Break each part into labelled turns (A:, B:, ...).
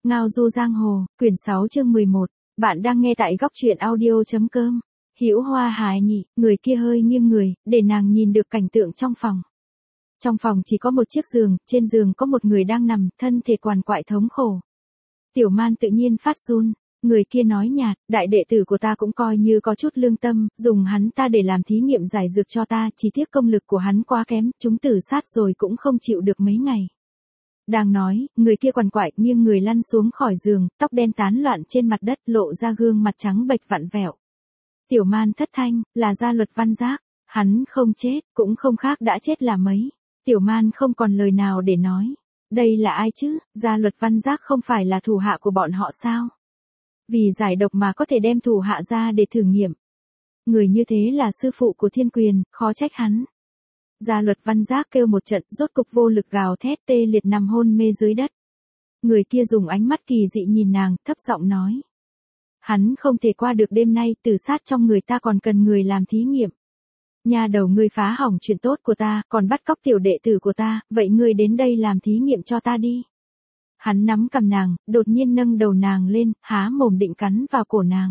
A: Ngao du giang hồ, quyển 6 chương 11. Bạn đang nghe tại góc truyện audio.com. Hữu Hoa hài nhị, người kia hơi nghiêng người, để nàng nhìn được cảnh tượng trong phòng. Trong phòng chỉ có một chiếc giường, trên giường có một người đang nằm, thân thể quằn quại thống khổ. Tiểu Man tự nhiên phát run, người kia nói nhạt, đại đệ tử của ta cũng coi như có chút lương tâm, dùng hắn ta để làm thí nghiệm giải dược cho ta, chỉ tiếc công lực của hắn quá kém, chúng tử sát rồi cũng không chịu được mấy ngày. Đang nói, người kia quằn quại nghiêng người lăn xuống khỏi giường, tóc đen tán loạn trên mặt đất, lộ ra gương mặt trắng bệch vặn vẹo. Tiểu Man thất thanh, là Gia Luật Văn Giác, hắn không chết, cũng không khác đã chết là mấy. Tiểu Man không còn lời nào để nói. Đây là ai chứ, Gia Luật Văn Giác không phải là thủ hạ của bọn họ sao? Vì giải độc mà có thể đem thủ hạ ra để thử nghiệm. Người như thế là sư phụ của Thiên Quyền, khó trách hắn. Gia Luật Văn Giác kêu một trận, rốt cục vô lực gào thét tê liệt nằm hôn mê dưới đất. Người kia dùng ánh mắt kỳ dị nhìn nàng, thấp giọng nói. Hắn không thể qua được đêm nay, tử sát trong người ta còn cần người làm thí nghiệm. Nhà đầu ngươi phá hỏng chuyện tốt của ta, còn bắt cóc tiểu đệ tử của ta, vậy ngươi đến đây làm thí nghiệm cho ta đi. Hắn nắm cầm nàng, đột nhiên nâng đầu nàng lên, há mồm định cắn vào cổ nàng.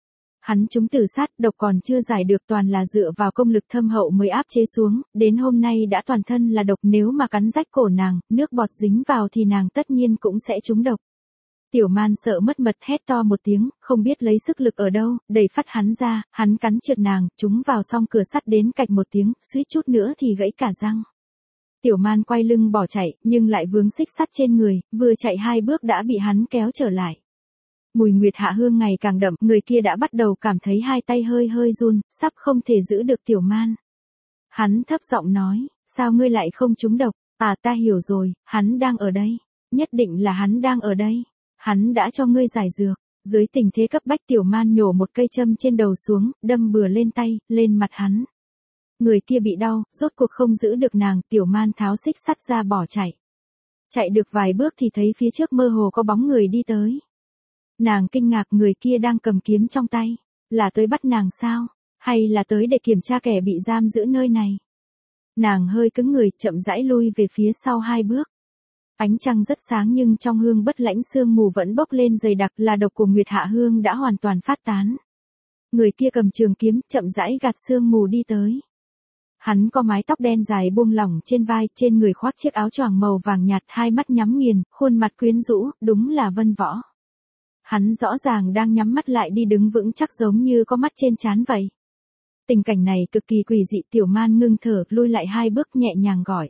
A: Hắn trúng tử sát, độc còn chưa giải được, toàn là dựa vào công lực thâm hậu mới áp chế xuống, đến hôm nay đã toàn thân là độc, nếu mà cắn rách cổ nàng, nước bọt dính vào thì nàng tất nhiên cũng sẽ trúng độc. Tiểu Man sợ mất mật hét to một tiếng, không biết lấy sức lực ở đâu, đẩy phát hắn ra, hắn cắn trượt nàng, trúng vào song cửa sắt đến cạch một tiếng, suýt chút nữa thì gãy cả răng. Tiểu Man quay lưng bỏ chạy, nhưng lại vướng xích sắt trên người, vừa chạy 2 bước đã bị hắn kéo trở lại. Mùi Nguyệt Hạ Hương ngày càng đậm, người kia đã bắt đầu cảm thấy hai tay hơi hơi run, sắp không thể giữ được Tiểu Man. Hắn thấp giọng nói, sao ngươi lại không trúng độc? À, ta hiểu rồi, hắn đang ở đây. Nhất định là hắn đang ở đây. Hắn đã cho ngươi giải dược. Dưới tình thế cấp bách, Tiểu Man nhổ một cây châm trên đầu xuống, đâm bừa lên tay, lên mặt hắn. Người kia bị đau, rốt cuộc không giữ được nàng, Tiểu Man tháo xích sắt ra bỏ chạy. Chạy được vài bước thì thấy phía trước mơ hồ có bóng người đi tới. Nàng kinh ngạc, người kia đang cầm kiếm trong tay. Là tới bắt nàng sao? Hay là tới để kiểm tra kẻ bị giam giữ nơi này? Nàng hơi cứng người, chậm rãi lui về phía sau 2 bước. Ánh trăng rất sáng nhưng trong hương bất lãnh sương mù vẫn bốc lên dày đặc, là độc của Nguyệt Hạ Hương đã hoàn toàn phát tán. Người kia cầm trường kiếm, chậm rãi gạt sương mù đi tới. Hắn có mái tóc đen dài buông lỏng trên vai, trên người khoác chiếc áo choàng màu vàng nhạt, 2 mắt nhắm nghiền, khuôn mặt quyến rũ, đúng là Vân Võ. Hắn rõ ràng đang nhắm mắt lại đi đứng vững chắc giống như có mắt trên trán vậy. Tình cảnh này cực kỳ quỷ dị, Tiểu Man ngưng thở, lui lại 2 bước nhẹ nhàng gọi.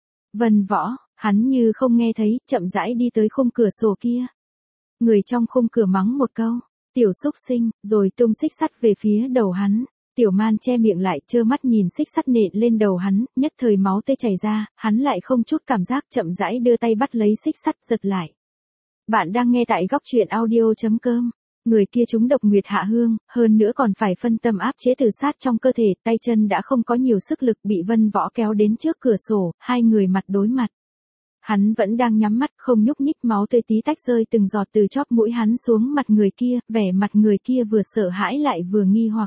A: Vân Võ, hắn như không nghe thấy, chậm rãi đi tới khung cửa sổ kia. Người trong khung cửa mắng một câu, tiểu xúc sinh, rồi tung xích sắt về phía đầu hắn. Tiểu Man che miệng lại, trơ mắt nhìn xích sắt nện lên đầu hắn, nhất thời máu tê chảy ra, hắn lại không chút cảm giác, chậm rãi đưa tay bắt lấy xích sắt giật lại. Bạn đang nghe tại góc truyện audio.com. Người kia trúng độc Nguyệt Hạ Hương, hơn nữa còn phải phân tâm áp chế tử sát trong cơ thể, tay chân đã không có nhiều sức lực, bị Vân Võ kéo đến trước cửa sổ, 2 người mặt đối mặt. Hắn vẫn đang nhắm mắt, không nhúc nhích, máu tươi tí tách rơi từng giọt từ chóp mũi hắn xuống mặt người kia, vẻ mặt người kia vừa sợ hãi lại vừa nghi hoặc.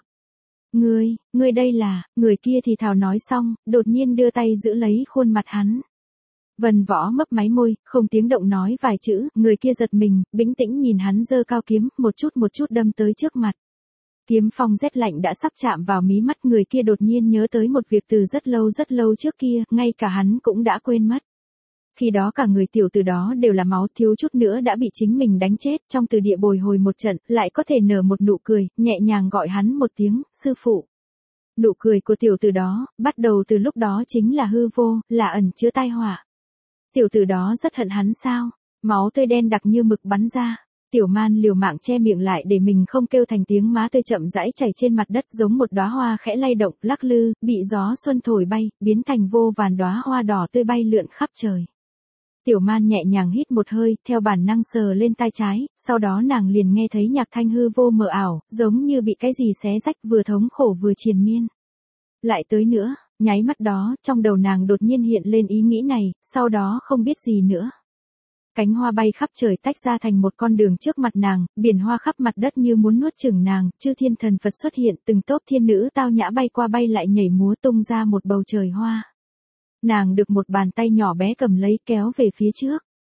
A: Ngươi đây là, người kia thì thào nói xong, đột nhiên đưa tay giữ lấy khuôn mặt hắn. Vân Võ mấp máy môi, không tiếng động nói vài chữ, người kia giật mình, bĩnh tĩnh nhìn hắn giơ cao kiếm, một chút đâm tới trước mặt. Kiếm phong rét lạnh đã sắp chạm vào mí mắt, người kia đột nhiên nhớ tới một việc từ rất lâu trước kia, ngay cả hắn cũng đã quên mất. Khi đó cả người tiểu tử đó đều là máu, thiếu chút nữa đã bị chính mình đánh chết, trong từ địa bồi hồi một trận, lại có thể nở một nụ cười, nhẹ nhàng gọi hắn một tiếng, sư phụ. Nụ cười của tiểu tử đó, bắt đầu từ lúc đó chính là hư vô, là ẩn chứa tai họa. Tiểu tử đó rất hận hắn sao? Máu tươi đen đặc như mực bắn ra. Tiểu Man liều mạng che miệng lại để mình không kêu thành tiếng, má tươi chậm rãi chảy trên mặt đất giống một đóa hoa khẽ lay động, lắc lư, bị gió xuân thổi bay, biến thành vô vàn đóa hoa đỏ tươi bay lượn khắp trời. Tiểu Man nhẹ nhàng hít một hơi, theo bản năng sờ lên tai trái, sau đó nàng liền nghe thấy nhạc thanh hư vô mờ ảo, giống như bị cái gì xé rách, vừa thống khổ vừa triền miên. Lại tới nữa, nháy mắt đó, trong đầu nàng đột nhiên hiện lên ý nghĩ này, sau đó không biết gì nữa. Cánh hoa bay khắp trời tách ra thành một con đường trước mặt nàng, biển hoa khắp mặt đất như muốn nuốt chửng nàng, chư thiên thần Phật xuất hiện, từng tốp thiên nữ tao nhã bay qua bay lại nhảy múa tung ra một bầu trời hoa. Nàng được một bàn tay nhỏ bé cầm lấy kéo về phía trước.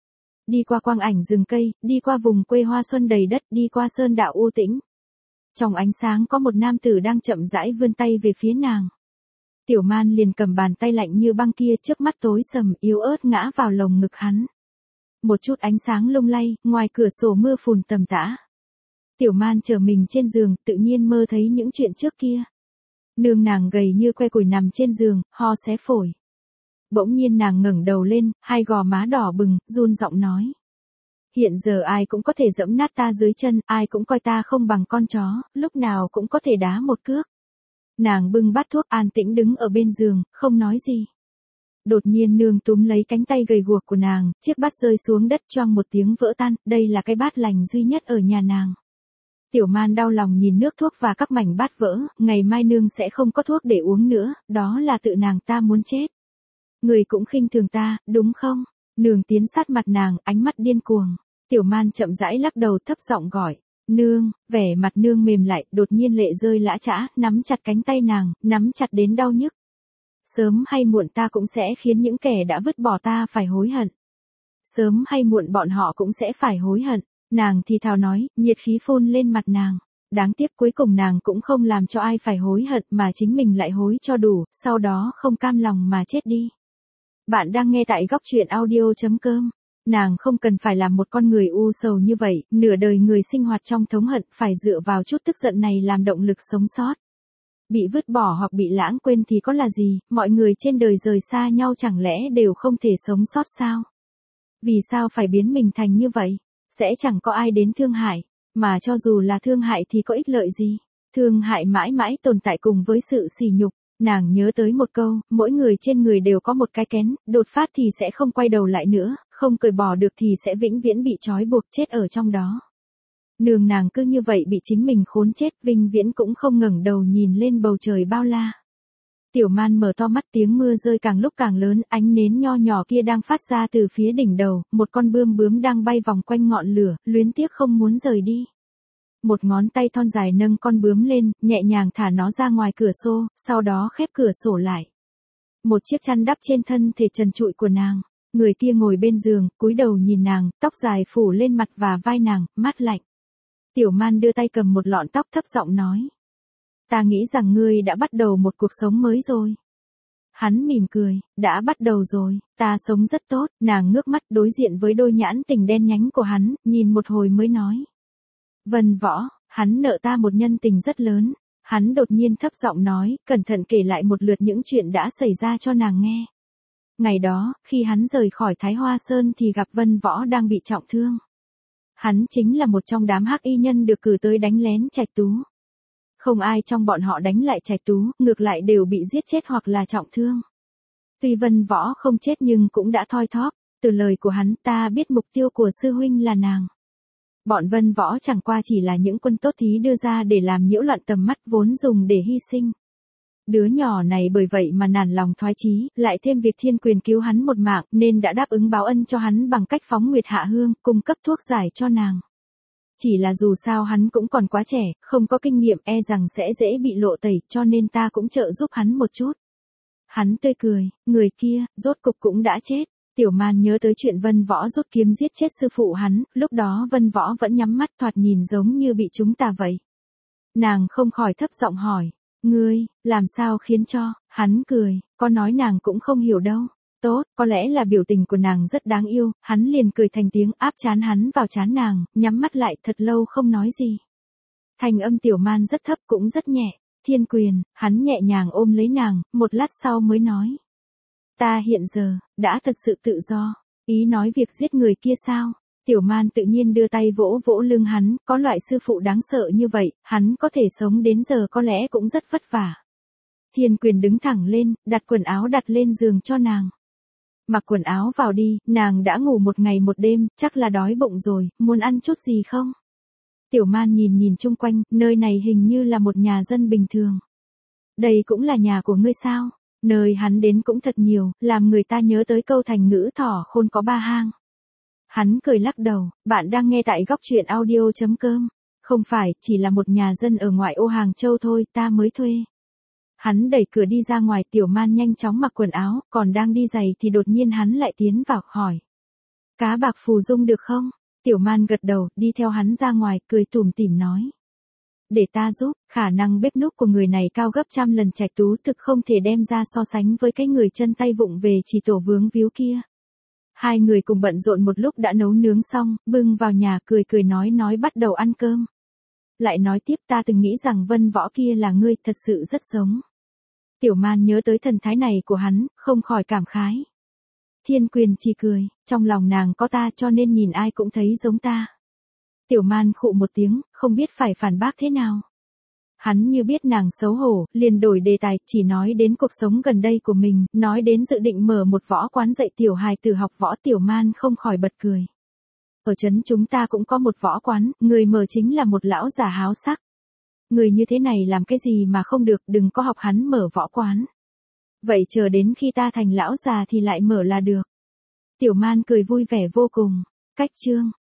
A: đi qua quang ảnh rừng cây, đi qua vùng quê hoa xuân đầy đất, đi qua sơn đạo u tĩnh. Trong ánh sáng có một nam tử đang chậm rãi vươn tay về phía nàng. Tiểu Man liền cầm bàn tay lạnh như băng kia, trước mắt tối sầm yếu ớt ngã vào lồng ngực hắn. Một chút ánh sáng lung lay, ngoài cửa sổ mưa phùn tầm tã. Tiểu Man trở mình trên giường, tự nhiên mơ thấy những chuyện trước kia. Nương nàng gầy như que củi nằm trên giường, ho xé phổi. Bỗng nhiên nàng ngẩng đầu lên, hai gò má đỏ bừng, run giọng nói. Hiện giờ ai cũng có thể giẫm nát ta dưới chân, ai cũng coi ta không bằng con chó, lúc nào cũng có thể đá một cước. Nàng bưng bát thuốc an tĩnh đứng ở bên giường, không nói gì. Đột nhiên nương túm lấy cánh tay gầy guộc của nàng, chiếc bát rơi xuống đất choang một tiếng vỡ tan, đây là cái bát lành duy nhất ở nhà nàng. Tiểu Man đau lòng nhìn nước thuốc và các mảnh bát vỡ, ngày mai nương sẽ không có thuốc để uống nữa, đó là tự nàng ta muốn chết. Người cũng khinh thường ta, đúng không? Nương tiến sát mặt nàng, ánh mắt điên cuồng. Tiểu Man chậm rãi lắc đầu thấp giọng gọi. Nương, vẻ mặt nương mềm lại, đột nhiên lệ rơi lã chã, nắm chặt cánh tay nàng, nắm chặt đến đau nhức. Sớm hay muộn ta cũng sẽ khiến những kẻ đã vứt bỏ ta phải hối hận. Sớm hay muộn bọn họ cũng sẽ phải hối hận. Nàng thì thào nói, nhiệt khí phun lên mặt nàng. Đáng tiếc cuối cùng nàng cũng không làm cho ai phải hối hận mà chính mình lại hối cho đủ, sau đó không cam lòng mà chết đi. Bạn đang nghe tại góc truyện audio.com. Nàng không cần phải làm một con người u sầu như vậy, nửa đời người sinh hoạt trong thống hận, phải dựa vào chút tức giận này làm động lực sống sót. Bị vứt bỏ hoặc bị lãng quên thì có là gì, mọi người trên đời rời xa nhau chẳng lẽ đều không thể sống sót sao? Vì sao phải biến mình thành như vậy? Sẽ chẳng có ai đến thương hại, mà cho dù là thương hại thì có ích lợi gì? Thương hại mãi mãi tồn tại cùng với sự sỉ nhục. Nàng nhớ tới một câu, mỗi người trên người đều có một cái kén, đột phát thì sẽ không quay đầu lại nữa, không cởi bỏ được thì sẽ vĩnh viễn bị trói buộc chết ở trong đó. Nương nàng cứ như vậy bị chính mình khốn chết, vĩnh viễn cũng không ngẩng đầu nhìn lên bầu trời bao la. Tiểu Man mở to mắt, tiếng mưa rơi càng lúc càng lớn, ánh nến nho nhỏ kia đang phát ra từ phía đỉnh đầu, một con bướm đang bay vòng quanh ngọn lửa, luyến tiếc không muốn rời đi. Một ngón tay thon dài nâng con bướm lên, nhẹ nhàng thả nó ra ngoài cửa sổ, sau đó khép cửa sổ lại. Một chiếc chăn đắp trên thân thể trần trụi của nàng. Người kia ngồi bên giường, cúi đầu nhìn nàng, tóc dài phủ lên mặt và vai nàng, mát lạnh. Tiểu Man đưa tay cầm một lọn tóc thấp giọng nói. Ta nghĩ rằng ngươi đã bắt đầu một cuộc sống mới rồi. Hắn mỉm cười, đã bắt đầu rồi, ta sống rất tốt. Nàng ngước mắt đối diện với đôi nhãn tình đen nhánh của hắn, nhìn một hồi mới nói. Vân Võ, hắn nợ ta một nhân tình rất lớn. Hắn đột nhiên thấp giọng nói, cẩn thận kể lại một lượt những chuyện đã xảy ra cho nàng nghe. Ngày đó, khi hắn rời khỏi Thái Hoa Sơn thì gặp Vân Võ đang bị trọng thương. Hắn chính là một trong đám hắc y nhân được cử tới đánh lén Trạch Tú. Không ai trong bọn họ đánh lại Trạch Tú, ngược lại đều bị giết chết hoặc là trọng thương. Tuy Vân Võ không chết nhưng cũng đã thoi thóp, từ lời của hắn ta biết mục tiêu của sư huynh là nàng. Bọn Vân Võ chẳng qua chỉ là những quân tốt thí đưa ra để làm nhiễu loạn tầm mắt vốn dùng để hy sinh. Đứa nhỏ này bởi vậy mà nản lòng thoái chí, lại thêm việc Thiên Quyền cứu hắn một mạng nên đã đáp ứng báo ân cho hắn bằng cách phóng Nguyệt Hạ Hương, cung cấp thuốc giải cho nàng. Chỉ là dù sao hắn cũng còn quá trẻ, không có kinh nghiệm e rằng sẽ dễ bị lộ tẩy cho nên ta cũng trợ giúp hắn một chút. Hắn tươi cười, người kia, rốt cục cũng đã chết. Tiểu Man nhớ tới chuyện Vân Võ rút kiếm giết chết sư phụ hắn, lúc đó Vân Võ vẫn nhắm mắt thoạt nhìn giống như bị chúng ta vậy. Nàng không khỏi thấp giọng hỏi, ngươi, làm sao khiến cho, hắn cười, có nói nàng cũng không hiểu đâu. Tốt, có lẽ là biểu tình của nàng rất đáng yêu, hắn liền cười thành tiếng áp trán hắn vào trán nàng, nhắm mắt lại thật lâu không nói gì. Thanh âm Tiểu Man rất thấp cũng rất nhẹ, Thiên Quyền, hắn nhẹ nhàng ôm lấy nàng, một lát sau mới nói. Ta hiện giờ, đã thật sự tự do, ý nói việc giết người kia sao? Tiểu Man tự nhiên đưa tay vỗ vỗ lưng hắn, có loại sư phụ đáng sợ như vậy, hắn có thể sống đến giờ có lẽ cũng rất vất vả. Thiên Quyền đứng thẳng lên, đặt quần áo đặt lên giường cho nàng. Mặc quần áo vào đi, nàng đã ngủ một ngày một đêm, chắc là đói bụng rồi, muốn ăn chút gì không? Tiểu Man nhìn chung quanh, nơi này hình như là một nhà dân bình thường. Đây cũng là nhà của ngươi sao? Nơi hắn đến cũng thật nhiều, làm người ta nhớ tới câu thành ngữ thỏ khôn có ba hang. Hắn cười lắc đầu, bạn đang nghe tại góc truyện audio.com. Không phải, chỉ là một nhà dân ở ngoại ô Hàng Châu thôi, ta mới thuê. Hắn đẩy cửa đi ra ngoài, Tiểu Man nhanh chóng mặc quần áo, còn đang đi giày thì đột nhiên hắn lại tiến vào, hỏi. Cá bạc phù dung được không? Tiểu Man gật đầu, đi theo hắn ra ngoài, cười tủm tỉm nói. Để ta giúp, khả năng bếp núc của người này cao gấp trăm lần Trạch Tú thực không thể đem ra so sánh với cái người chân tay vụng về chỉ tổ vướng víu kia. Hai người cùng bận rộn một lúc đã nấu nướng xong, bưng vào nhà cười cười nói bắt đầu ăn cơm. Lại nói tiếp ta từng nghĩ rằng Vân Võ kia là ngươi, thật sự rất giống. Tiểu Man nhớ tới thần thái này của hắn, không khỏi cảm khái. Thiên Quyền chỉ cười, trong lòng nàng có ta cho nên nhìn ai cũng thấy giống ta. Tiểu Man khụ một tiếng, không biết phải phản bác thế nào. Hắn như biết nàng xấu hổ, liền đổi đề tài, chỉ nói đến cuộc sống gần đây của mình, nói đến dự định mở một võ quán dạy tiểu hài tử học võ. Tiểu Man không khỏi bật cười. Ở trấn chúng ta cũng có một võ quán, người mở chính là một lão già háo sắc. Người như thế này làm cái gì mà không được, đừng có học hắn mở võ quán. Vậy chờ đến khi ta thành lão già thì lại mở là được. Tiểu Man cười vui vẻ vô cùng. Cách chương